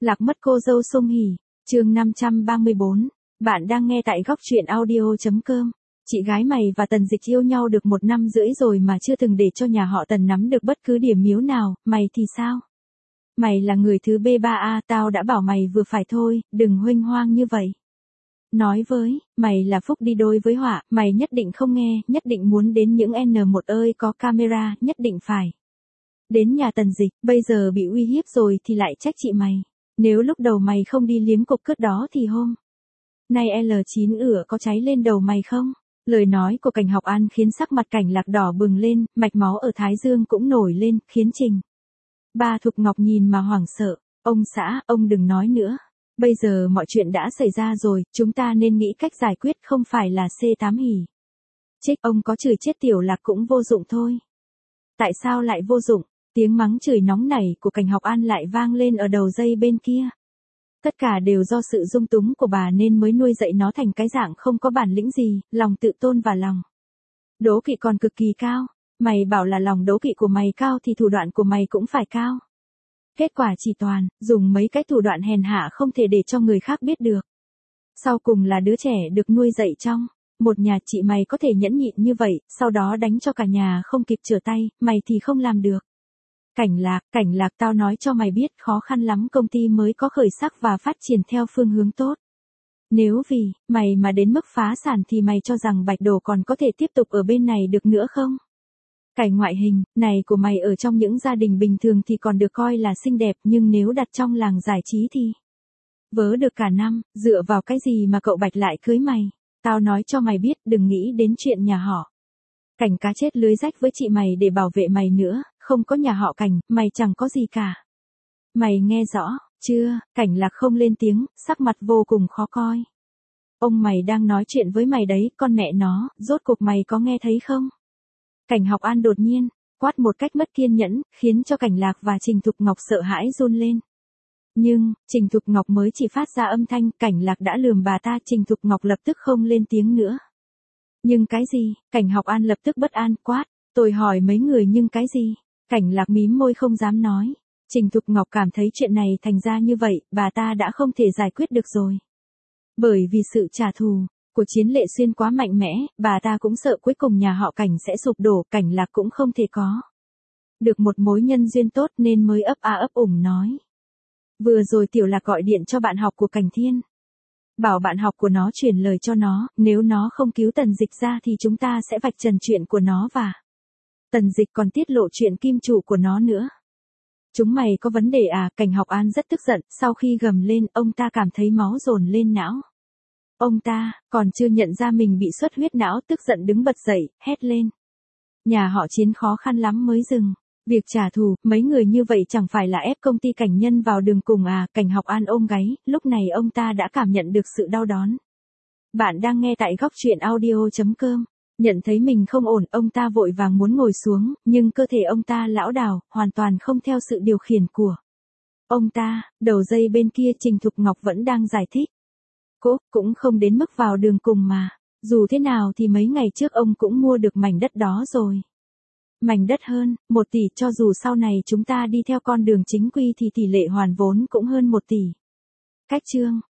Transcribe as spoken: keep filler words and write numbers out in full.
Lạc mất cô dâu Sung Hỉ, chương năm trăm ba mươi bốn. Bạn đang nghe tại góc truyện audio.com. Chị gái mày và Tần Dịch yêu nhau được một năm rưỡi rồi mà chưa từng để cho nhà họ Tần nắm được bất cứ điểm miếu nào, mày thì sao? Mày là người thứ B ba A, tao đã bảo mày vừa phải thôi, đừng huênh hoang như vậy. Nói với, mày là phúc đi đôi với họa, mày nhất định không nghe, nhất định muốn đến những N một ơi có camera, nhất định phải. Đến nhà Tần Dịch, bây giờ bị uy hiếp rồi thì lại trách chị mày. Nếu lúc đầu mày không đi liếm cục cướp đó thì hôm nay L chín ửa có cháy lên đầu mày không? Lời nói của Cảnh Học An khiến sắc mặt Cảnh Lạc đỏ bừng lên, mạch máu ở thái dương cũng nổi lên, khiến Trình Ba Thục Ngọc nhìn mà hoảng sợ. Ông xã, ông đừng nói nữa. Bây giờ mọi chuyện đã xảy ra rồi, chúng ta nên nghĩ cách giải quyết, không phải là C tám hỉ. Trích, ông có chửi chết Tiểu Lạc cũng vô dụng thôi. Tại sao lại vô dụng? Tiếng mắng chửi nóng nảy của Cảnh Học An lại vang lên ở đầu dây bên kia. Tất cả đều do sự dung túng của bà nên mới nuôi dạy nó thành cái dạng không có bản lĩnh gì, lòng tự tôn và lòng đố kỵ còn cực kỳ cao. Mày bảo là lòng đố kỵ của mày cao thì thủ đoạn của mày cũng phải cao. Kết quả chỉ toàn, dùng mấy cái thủ đoạn hèn hạ không thể để cho người khác biết được. Sau cùng là đứa trẻ được nuôi dạy trong một nhà, chị mày có thể nhẫn nhịn như vậy, sau đó đánh cho cả nhà không kịp trở tay, mày thì không làm được. Cảnh Lạc, Cảnh Lạc tao nói cho mày biết khó khăn lắm công ty mới có khởi sắc và phát triển theo phương hướng tốt. Nếu vì, mày mà đến mức phá sản thì mày cho rằng Bạch Đồ còn có thể tiếp tục ở bên này được nữa không? Cảnh ngoại hình, này của mày ở trong những gia đình bình thường thì còn được coi là xinh đẹp, nhưng nếu đặt trong làng giải trí thì vớ được cả năm, dựa vào cái gì mà cậu Bạch lại cưới mày? Tao nói cho mày biết, đừng nghĩ đến chuyện nhà họ Cảnh cá chết lưới rách với chị mày để bảo vệ mày nữa, không có nhà họ Cảnh, mày chẳng có gì cả. Mày nghe rõ, chưa? Cảnh Lạc không lên tiếng, sắc mặt vô cùng khó coi. Ông mày đang nói chuyện với mày đấy, con mẹ nó, rốt cuộc mày có nghe thấy không? Cảnh Học An đột nhiên quát một cách mất kiên nhẫn, khiến cho Cảnh Lạc và Trình Thục Ngọc sợ hãi run lên. Nhưng, Trình Thục Ngọc mới chỉ phát ra âm thanh, Cảnh Lạc đã lườm bà ta, Trình Thục Ngọc lập tức không lên tiếng nữa. Nhưng cái gì? Cảnh Học An lập tức bất an, quát, tôi hỏi mấy người nhưng cái gì? Cảnh Lạc mím môi không dám nói. Trình Thục Ngọc cảm thấy chuyện này thành ra như vậy, bà ta đã không thể giải quyết được rồi. Bởi vì sự trả thù của Chiến Lệ Xuyên quá mạnh mẽ, bà ta cũng sợ cuối cùng nhà họ Cảnh sẽ sụp đổ, Cảnh Lạc cũng không thể có được một mối nhân duyên tốt nên mới ấp a ấp ủng nói. Vừa rồi Tiểu Lạc gọi điện cho bạn học của Cảnh Thiên. Bảo bạn học của nó chuyển lời cho nó, nếu nó không cứu Tần Dịch ra thì chúng ta sẽ vạch trần chuyện của nó và Tần Dịch còn tiết lộ chuyện kim chủ của nó nữa. Chúng mày có vấn đề à? Cảnh Học An rất tức giận, sau khi gầm lên, ông ta cảm thấy máu dồn lên não. Ông ta, còn chưa nhận ra mình bị xuất huyết não, tức giận đứng bật dậy, hét lên. Nhà họ Chiến khó khăn lắm mới dừng việc trả thù, mấy người như vậy chẳng phải là ép công ty Cảnh Nhân vào đường cùng à? Cảnh Học An ôm gáy, lúc này ông ta đã cảm nhận được sự đau đớn. Bạn đang nghe tại góc truyện audio.com. Nhận thấy mình không ổn, ông ta vội vàng muốn ngồi xuống, nhưng cơ thể ông ta lão đảo, hoàn toàn không theo sự điều khiển của ông ta. Đầu dây bên kia Trình Thục Ngọc vẫn đang giải thích. Cô cũng không đến mức vào đường cùng mà. Dù thế nào thì mấy ngày trước ông cũng mua được mảnh đất đó rồi. Mảnh đất hơn một tỷ, cho dù sau này chúng ta đi theo con đường chính quy thì tỷ lệ hoàn vốn cũng hơn một tỷ. Cách chương